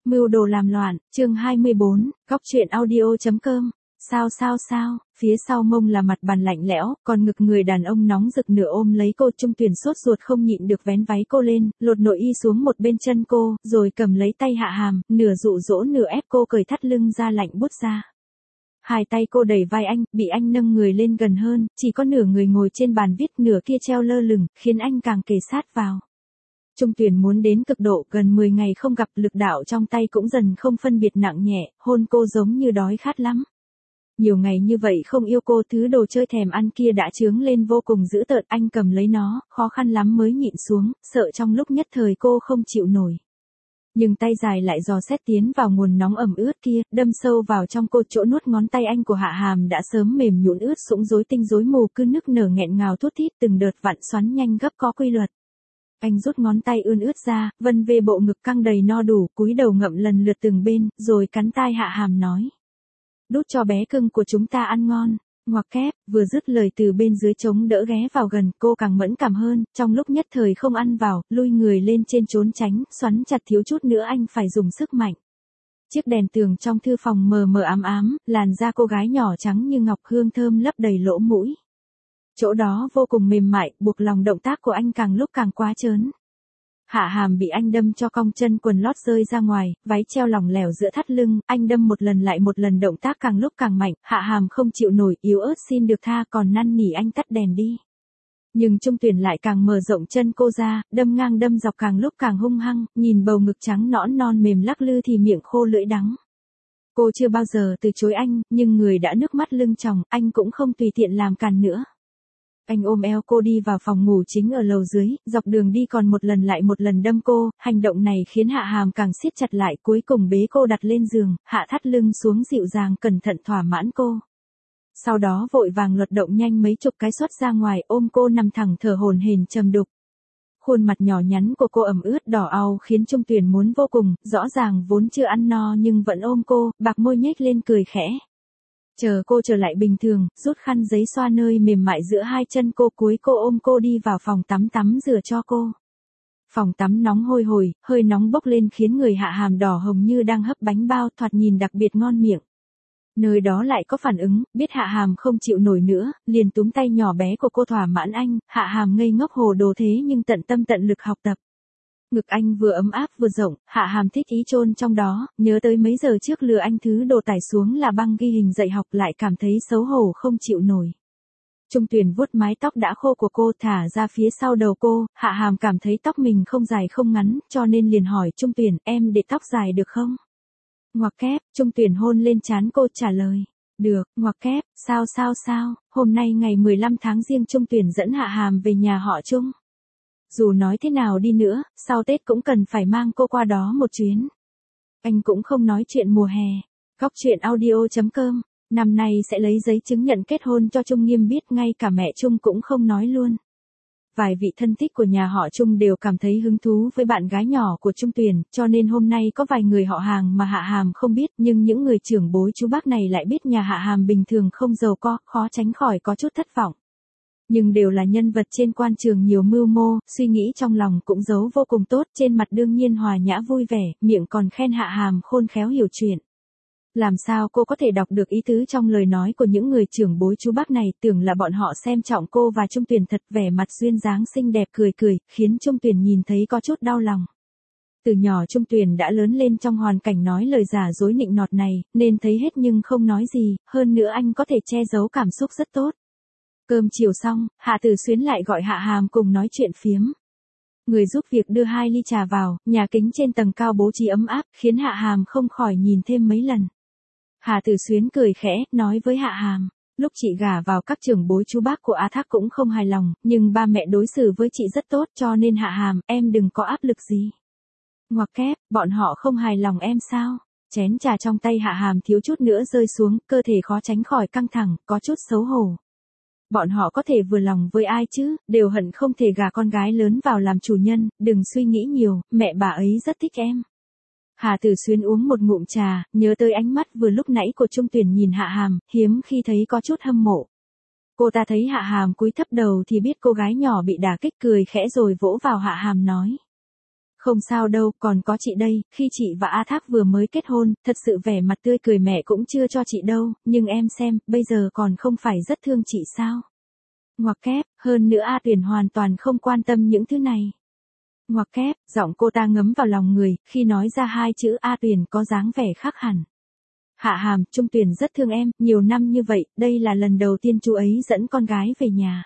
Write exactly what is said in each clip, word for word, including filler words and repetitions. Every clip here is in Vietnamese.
Mưu đồ làm loạn, chương hai mươi bốn, góc truyện audio.com. Sao sao sao, phía sau mông là mặt bàn lạnh lẽo, còn ngực người đàn ông nóng rực nửa ôm lấy cô. Trung Tuyền sốt ruột không nhịn được vén váy cô lên, lột nội y xuống một bên chân cô, rồi cầm lấy tay Hạ Hàm, nửa dụ dỗ nửa ép cô cởi thắt lưng ra lạnh buốt ra. Hai tay cô đẩy vai anh, bị anh nâng người lên gần hơn, chỉ có nửa người ngồi trên bàn viết, nửa kia treo lơ lửng, khiến anh càng kề sát vào. Trung Tuyền muốn đến cực độ, gần mười ngày không gặp, lực đạo trong tay cũng dần không phân biệt nặng nhẹ, hôn cô giống như đói khát lắm. Nhiều ngày như vậy không yêu cô, thứ đồ chơi thèm ăn kia đã chướng lên vô cùng dữ tợn, anh cầm lấy nó, khó khăn lắm mới nhịn xuống, sợ trong lúc nhất thời cô không chịu nổi. Nhưng tay dài lại dò xét tiến vào nguồn nóng ẩm ướt kia, đâm sâu vào trong cô. Chỗ nuốt ngón tay anh của Hạ Hàm đã sớm mềm nhũn ướt sũng, rối tinh rối mù, cứ nức nở nghẹn ngào thút thít, từng đợt vặn xoắn nhanh gấp có quy luật. Anh rút ngón tay ươn ướt ra, vân về bộ ngực căng đầy no đủ, cúi đầu ngậm lần lượt từng bên, rồi cắn tai Hạ Hàm nói: "Đút cho bé cưng của chúng ta ăn ngon." Ngoặc kép, vừa dứt lời từ bên dưới chống đỡ ghé vào gần, cô càng mẫn cảm hơn, trong lúc nhất thời không ăn vào, lui người lên trên trốn tránh, xoắn chặt, thiếu chút nữa anh phải dùng sức mạnh. Chiếc đèn tường trong thư phòng mờ mờ ám ám, làn da cô gái nhỏ trắng như ngọc, hương thơm lấp đầy lỗ mũi. Chỗ đó vô cùng mềm mại, buộc lòng động tác của anh càng lúc càng quá trớn. Hạ Hàm bị anh đâm cho cong chân quần lót rơi ra ngoài, váy treo lỏng lẻo giữa thắt lưng, anh đâm một lần lại một lần, động tác càng lúc càng mạnh, Hạ Hàm không chịu nổi, yếu ớt xin được tha, còn năn nỉ anh tắt đèn đi. Nhưng Trung Tuyền lại càng mở rộng chân cô ra, đâm ngang đâm dọc càng lúc càng hung hăng, nhìn bầu ngực trắng nõn non mềm lắc lư thì miệng khô lưỡi đắng. Cô chưa bao giờ từ chối anh, nhưng người đã nước mắt lưng tròng, anh cũng không tùy tiện làm càn nữa. Anh ôm eo cô đi vào phòng ngủ chính ở lầu dưới, dọc đường đi còn một lần lại một lần đâm cô, hành động này khiến Hạ Hàm càng siết chặt lại, cuối cùng bế cô đặt lên giường, hạ thắt lưng xuống dịu dàng cẩn thận thỏa mãn cô. Sau đó vội vàng luật động nhanh mấy chục cái xuất ra ngoài, ôm cô nằm thẳng thở hổn hển trầm đục. Khuôn mặt nhỏ nhắn của cô ẩm ướt đỏ au khiến Trung Tuyền muốn vô cùng, rõ ràng vốn chưa ăn no nhưng vẫn ôm cô, bạc môi nhếch lên cười khẽ. Chờ cô trở lại bình thường, rút khăn giấy xoa nơi mềm mại giữa hai chân cô, cuối cô ôm cô đi vào phòng tắm tắm rửa cho cô. Phòng tắm nóng hôi hổi, hơi nóng bốc lên khiến người Hạ Hàm đỏ hồng như đang hấp bánh bao, thoạt nhìn đặc biệt ngon miệng. Nơi đó lại có phản ứng, biết Hạ Hàm không chịu nổi nữa, liền túm tay nhỏ bé của cô thỏa mãn anh. Hạ Hàm ngây ngốc hồ đồ thế nhưng tận tâm tận lực học tập. Ngực anh vừa ấm áp vừa rộng, Hạ Hàm thích ý chôn trong đó, nhớ tới mấy giờ trước lừa anh thứ đồ tải xuống là băng ghi hình dạy học, lại cảm thấy xấu hổ không chịu nổi. Trung Tuyền vuốt mái tóc đã khô của cô thả ra phía sau đầu cô, Hạ Hàm cảm thấy tóc mình không dài không ngắn, cho nên liền hỏi Trung Tuyền, em để tóc dài được không? Ngoặc kép, Trung Tuyền hôn lên trán cô trả lời. Được, ngoặc kép, sao sao sao, hôm nay ngày mười lăm tháng Giêng, Trung Tuyền dẫn Hạ Hàm về nhà họ Trung. Dù nói thế nào đi nữa, sau Tết cũng cần phải mang cô qua đó một chuyến. Anh cũng không nói chuyện mùa hè. Góc truyện audio.com, năm nay sẽ lấy giấy chứng nhận kết hôn cho Trung Nghiêm biết, ngay cả mẹ Trung cũng không nói luôn. Vài vị thân thích của nhà họ Trung đều cảm thấy hứng thú với bạn gái nhỏ của Trung Tuyền, cho nên hôm nay có vài người họ hàng mà Hạ Hàm không biết, nhưng những người trưởng bối chú bác này lại biết nhà Hạ Hàm bình thường không giàu có, khó tránh khỏi có chút thất vọng. Nhưng đều là nhân vật trên quan trường nhiều mưu mô, suy nghĩ trong lòng cũng giấu vô cùng tốt, trên mặt đương nhiên hòa nhã vui vẻ, miệng còn khen Hạ Hàm khôn khéo hiểu chuyện. Làm sao cô có thể đọc được ý tứ trong lời nói của những người trưởng bối chú bác này, tưởng là bọn họ xem trọng cô và Trung Tuyền thật, vẻ mặt duyên dáng xinh đẹp cười cười, khiến Trung Tuyền nhìn thấy có chút đau lòng. Từ nhỏ Trung Tuyền đã lớn lên trong hoàn cảnh nói lời giả dối nịnh nọt này, nên thấy hết nhưng không nói gì, hơn nữa anh có thể che giấu cảm xúc rất tốt. Cơm chiều xong, Hạ Tử Xuyến lại gọi Hạ Hàm cùng nói chuyện phiếm. Người giúp việc đưa hai ly trà vào, nhà kính trên tầng cao bố trí ấm áp, khiến Hạ Hàm không khỏi nhìn thêm mấy lần. Hạ Tử Xuyến cười khẽ, nói với Hạ Hàm, lúc chị gả vào các trưởng bối chú bác của A Thác cũng không hài lòng, nhưng ba mẹ đối xử với chị rất tốt, cho nên Hạ Hàm, em đừng có áp lực gì. Ngoặc kép, bọn họ không hài lòng em sao? Chén trà trong tay Hạ Hàm thiếu chút nữa rơi xuống, cơ thể khó tránh khỏi căng thẳng, có chút xấu hổ. Bọn họ có thể vừa lòng với ai chứ, đều hận không thể gả con gái lớn vào làm chủ nhân, đừng suy nghĩ nhiều, mẹ bà ấy rất thích em. Hà Tử Xuyên uống một ngụm trà, nhớ tới ánh mắt vừa lúc nãy của Trung Tuyền nhìn Hạ Hàm, hiếm khi thấy có chút hâm mộ. Cô ta thấy Hạ Hàm cúi thấp đầu thì biết cô gái nhỏ bị đả kích, cười khẽ rồi vỗ vào Hạ Hàm nói. Không sao đâu, còn có chị đây, khi chị và A Thác vừa mới kết hôn, thật sự vẻ mặt tươi cười mẹ cũng chưa cho chị đâu, nhưng em xem, bây giờ còn không phải rất thương chị sao? Ngoặc kép, hơn nữa A Tuyền hoàn toàn không quan tâm những thứ này. Ngoặc kép, giọng cô ta ngấm vào lòng người, khi nói ra hai chữ A Tuyền có dáng vẻ khác hẳn. Hạ Hàm, Trung Tuyền rất thương em, nhiều năm như vậy, đây là lần đầu tiên chú ấy dẫn con gái về nhà.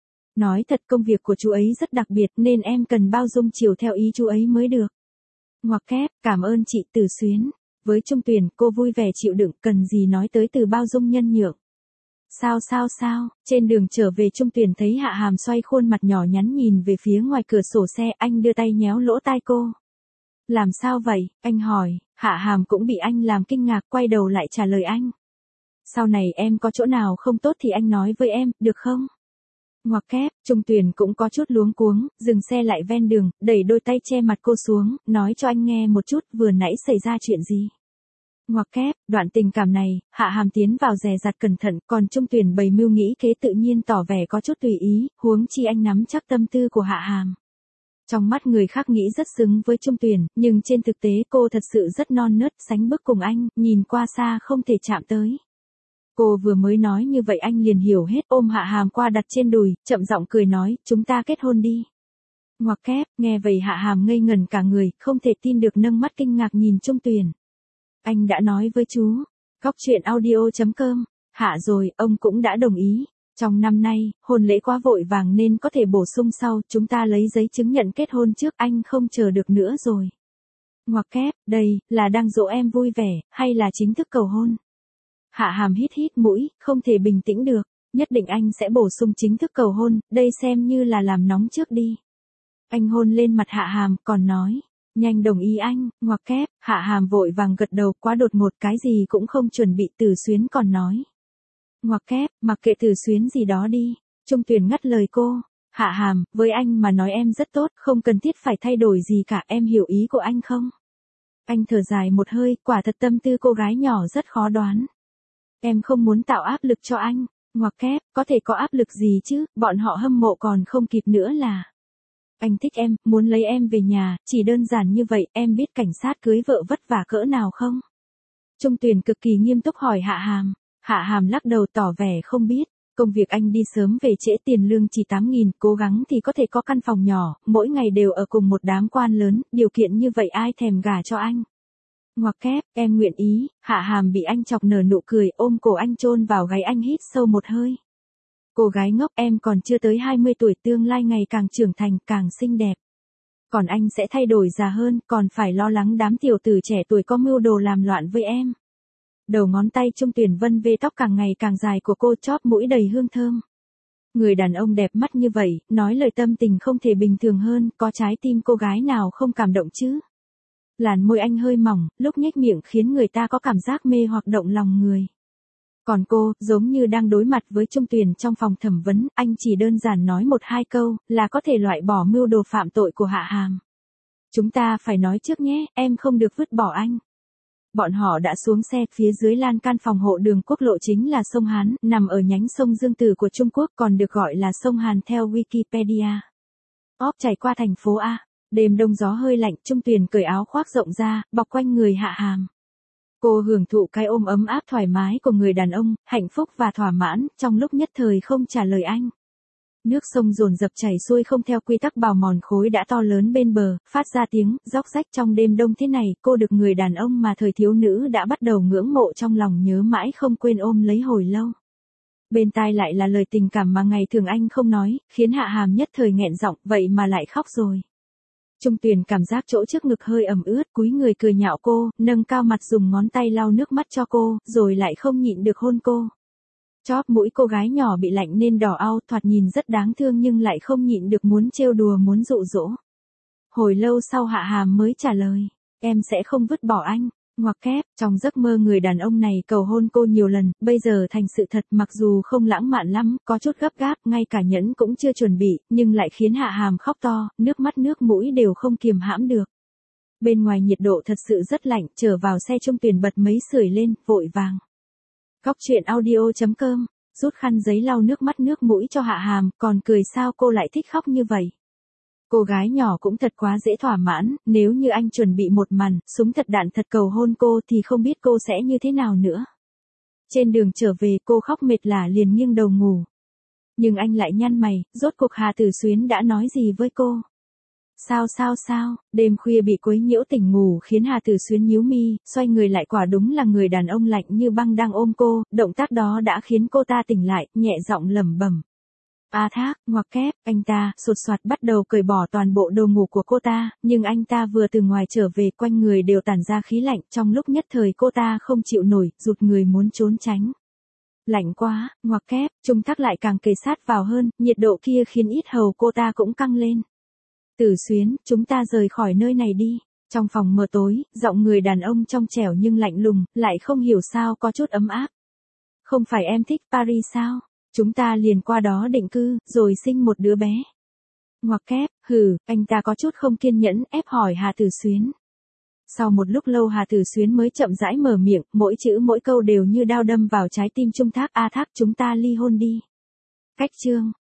Nói thật công việc của chú ấy rất đặc biệt nên em cần bao dung chiều theo ý chú ấy mới được. Ngoặc kép, cảm ơn chị Từ Xuyến. Với Trung Tuyền, cô vui vẻ chịu đựng, cần gì nói tới từ bao dung nhân nhượng. Sao sao sao, trên đường trở về Trung Tuyền thấy Hạ Hàm xoay khuôn mặt nhỏ nhắn nhìn về phía ngoài cửa sổ xe, anh đưa tay nhéo lỗ tai cô. Làm sao vậy, anh hỏi, Hạ Hàm cũng bị anh làm kinh ngạc, quay đầu lại trả lời anh. Sau này em có chỗ nào không tốt thì anh nói với em, được không? Ngoặc kép, Trung Tuyền cũng có chút luống cuống, dừng xe lại ven đường, đẩy đôi tay che mặt cô xuống, nói cho anh nghe một chút vừa nãy xảy ra chuyện gì. Ngoặc kép, đoạn tình cảm này, Hạ Hàm tiến vào dè dặt cẩn thận, còn Trung Tuyền bày mưu nghĩ kế tự nhiên tỏ vẻ có chút tùy ý, huống chi anh nắm chắc tâm tư của Hạ Hàm. Trong mắt người khác nghĩ rất xứng với Trung Tuyền, nhưng trên thực tế cô thật sự rất non nớt, sánh bước cùng anh, nhìn qua xa không thể chạm tới. Cô vừa mới nói như vậy anh liền hiểu hết, ôm Hạ Hàm qua đặt trên đùi, chậm giọng cười nói, chúng ta kết hôn đi. Ngoặc kép, nghe vậy Hạ Hàm ngây ngẩn cả người, không thể tin được nâng mắt kinh ngạc nhìn Trung Tuyền. Anh đã nói với chú, Góc Chuyện Audio chấm com, hạ rồi, ông cũng đã đồng ý. Trong năm nay, hôn lễ quá vội vàng nên có thể bổ sung sau, chúng ta lấy giấy chứng nhận kết hôn trước, anh không chờ được nữa rồi. Ngoặc kép, đây, là đang dỗ em vui vẻ, hay là chính thức cầu hôn? Hạ Hàm hít hít mũi, không thể bình tĩnh được, nhất định anh sẽ bổ sung chính thức cầu hôn, đây xem như là làm nóng trước đi. Anh hôn lên mặt Hạ Hàm, còn nói, nhanh đồng ý anh, ngoặc kép, Hạ Hàm vội vàng gật đầu, quá đột ngột, cái gì cũng không chuẩn bị. Từ Xuyến còn nói. Ngoặc kép, mặc kệ Từ Xuyến gì đó đi. Trung Tuyền ngắt lời cô. Hạ Hàm, với anh mà nói em rất tốt, không cần thiết phải thay đổi gì cả, em hiểu ý của anh không? Anh thở dài một hơi, quả thật tâm tư cô gái nhỏ rất khó đoán. Em không muốn tạo áp lực cho anh. Ngoặc kép, có thể có áp lực gì chứ, bọn họ hâm mộ còn không kịp nữa là. Anh thích em, muốn lấy em về nhà, chỉ đơn giản như vậy, em biết cảnh sát cưới vợ vất vả cỡ nào không? Trung Tuyền cực kỳ nghiêm túc hỏi Hạ Hàm. Hạ Hàm lắc đầu tỏ vẻ không biết, công việc anh đi sớm về trễ, tiền lương chỉ tám nghìn, cố gắng thì có thể có căn phòng nhỏ, mỗi ngày đều ở cùng một đám quan lớn, điều kiện như vậy ai thèm gả cho anh. Ngoặc kép, em nguyện ý. Hạ Hàm bị anh chọc nở nụ cười, ôm cổ anh chôn vào gáy anh, hít sâu một hơi. Cô gái ngốc, em còn chưa tới hai mươi tuổi, tương lai ngày càng trưởng thành, càng xinh đẹp. Còn anh sẽ thay đổi già hơn, còn phải lo lắng đám tiểu tử trẻ tuổi có mưu đồ làm loạn với em. Đầu ngón tay Trung Tuyền vân vê tóc càng ngày càng dài của cô, chóp mũi đầy hương thơm. Người đàn ông đẹp mắt như vậy, nói lời tâm tình không thể bình thường hơn, có trái tim cô gái nào không cảm động chứ? Làn môi anh hơi mỏng, lúc nhếch miệng khiến người ta có cảm giác mê hoặc động lòng người. Còn cô, giống như đang đối mặt với Trung Tuyền trong phòng thẩm vấn, anh chỉ đơn giản nói một hai câu, là có thể loại bỏ mưu đồ phạm tội của Hạ Hàm. Chúng ta phải nói trước nhé, em không được vứt bỏ anh. Bọn họ đã xuống xe, phía dưới lan can phòng hộ đường quốc lộ chính là sông Hán, nằm ở nhánh sông Dương Tử của Trung Quốc, còn được gọi là sông Hàn theo Wikipedia. Óp chảy qua thành phố A. Đêm đông gió hơi lạnh, Trung Tuyền cởi áo khoác rộng ra, bọc quanh người Hạ Hàm. Cô hưởng thụ cái ôm ấm áp thoải mái của người đàn ông, hạnh phúc và thỏa mãn, trong lúc nhất thời không trả lời anh. Nước sông dồn dập chảy xuôi không theo quy tắc, bào mòn khối đã to lớn bên bờ, phát ra tiếng róc rách. Trong đêm đông thế này, cô được người đàn ông mà thời thiếu nữ đã bắt đầu ngưỡng mộ trong lòng, nhớ mãi không quên, ôm lấy hồi lâu. Bên tai lại là lời tình cảm mà ngày thường anh không nói, khiến Hạ Hàm nhất thời nghẹn giọng, vậy mà lại khóc rồi. Trung Tuyền cảm giác chỗ trước ngực hơi ẩm ướt, cúi người cười nhạo cô, nâng cao mặt dùng ngón tay lau nước mắt cho cô, rồi lại không nhịn được hôn cô. Chóp mũi cô gái nhỏ bị lạnh nên đỏ au, thoạt nhìn rất đáng thương nhưng lại không nhịn được muốn trêu đùa, muốn dụ dỗ. Hồi lâu sau Hạ Hàm mới trả lời, em sẽ không vứt bỏ anh. Ngoặc kép, trong giấc mơ người đàn ông này cầu hôn cô nhiều lần, bây giờ thành sự thật, mặc dù không lãng mạn lắm, có chút gấp gáp, ngay cả nhẫn cũng chưa chuẩn bị, nhưng lại khiến Hạ Hàm khóc to, nước mắt nước mũi đều không kiềm hãm được. Bên ngoài nhiệt độ thật sự rất lạnh, trở vào xe Trung Tuyền bật mấy sưởi lên, vội vàng. Góc Chuyện Audio chấm com, rút khăn giấy lau nước mắt nước mũi cho Hạ Hàm, còn cười sao cô lại thích khóc như vậy. Cô gái nhỏ cũng thật quá dễ thỏa mãn, nếu như anh chuẩn bị một màn, súng thật đạn thật cầu hôn cô thì không biết cô sẽ như thế nào nữa. Trên đường trở về cô khóc mệt lả liền nghiêng đầu ngủ. Nhưng anh lại nhăn mày, rốt cuộc Hà Tử Xuyến đã nói gì với cô? Sao sao sao, đêm khuya bị quấy nhiễu tỉnh ngủ khiến Hà Tử Xuyến nhíu mi, xoay người lại quả đúng là người đàn ông lạnh như băng đang ôm cô, động tác đó đã khiến cô ta tỉnh lại, nhẹ giọng lẩm bẩm. A Thác, ngoặc kép, anh ta, sột soạt bắt đầu cởi bỏ toàn bộ đồ ngủ của cô ta, nhưng anh ta vừa từ ngoài trở về quanh người đều tản ra khí lạnh, trong lúc nhất thời cô ta không chịu nổi, rụt người muốn trốn tránh. Lạnh quá, ngoặc kép, Trung Thác lại càng kề sát vào hơn, nhiệt độ kia khiến ít hầu cô ta cũng căng lên. Tử Xuyến, chúng ta rời khỏi nơi này đi. Trong phòng mờ tối, giọng người đàn ông trong trẻo nhưng lạnh lùng, lại không hiểu sao có chút ấm áp. Không phải em thích Paris sao? Chúng ta liền qua đó định cư, rồi sinh một đứa bé. Ngoặc kép, hừ, anh ta có chút không kiên nhẫn, ép hỏi Hà Tử Xuyến. Sau một lúc lâu Hà Tử Xuyến mới chậm rãi mở miệng, mỗi chữ mỗi câu đều như đao đâm vào trái tim Trung Thác. A Thác, chúng ta ly hôn đi. Cách chương